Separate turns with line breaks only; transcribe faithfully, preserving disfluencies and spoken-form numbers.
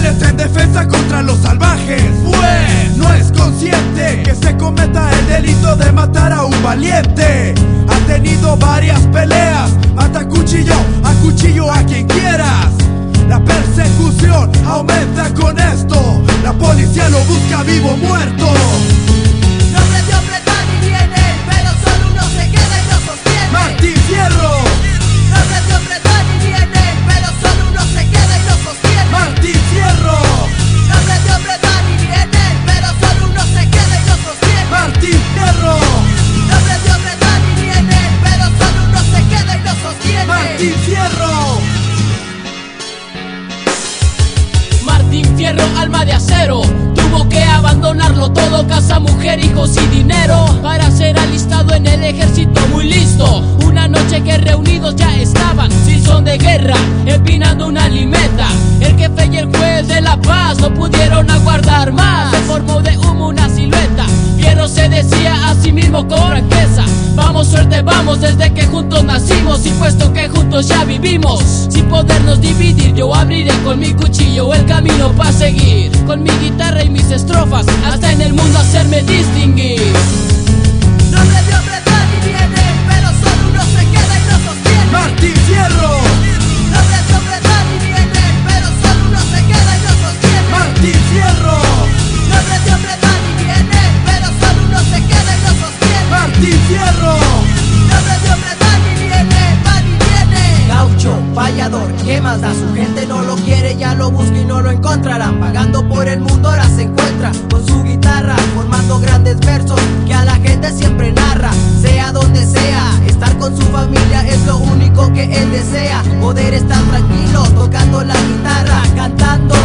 acciones en defensa contra los salvajes, pues no es consciente que se cometa el delito de matar a un valiente. Ha tenido varias peleas, mata a cuchillo, a cuchillo a quien quieras. La persecución aumenta con esto, la policía lo busca vivo o muerto.
Nombre de hombre tan y viene, pero solo uno se queda y lo sostiene.
Martín Fierro.
Nombre de hombre tan y viene, pero solo uno se queda y lo sostiene.
Martín Fierro.
Nombre de hombre tan y viene, pero solo uno se queda y lo sostiene.
Martín Fierro.
Nombre de hombre tan y viene, pero solo uno se queda y lo sostiene.
Martín Fierro.
Martín Fierro, alma de acero, tuvo que abandonarlo todo, casa, mujer, hijos y dinero, para ser alistado en el ejército muy listo. Una noche que reunidos ya estaban, sin son de guerra, empinando una limeta. El jefe y el juez de la paz no pudieron aguardar más, se formó de humo una silueta. Fierro se decía a sí mismo con franqueza: vamos suerte, vamos desde que juntos nacimos, y puesto que juntos ya vivimos, sin podernos dividir, yo abriré con mi cuchillo el camino para seguir, con mi guitarra y mis estrofas, hasta en el mundo hacerme distinguir.
Nombre de hombre tan y viene, pero solo uno se queda y lo sostiene.
Martín Fierro.
Nombre de hombre tan y viene, pero solo uno se queda y lo sostiene.
Martín Fierro.
Nombre de hombre tan y viene, pero solo uno se queda y lo sostiene.
Martín Fierro.
Nombre de hombre tan y viene, van y viene.
Gaucho, vallador, ¿qué más da? Su gente no lo quiere, ya lo busca y no lo encontrarán. Vagando por el mundo ahora se encuentra con su guitarra, formando grandes versos que a la gente siempre narra. Sea donde sea, estar con su familia es lo único que él desea. Poder estar tranquilo, tocando la guitarra, cantando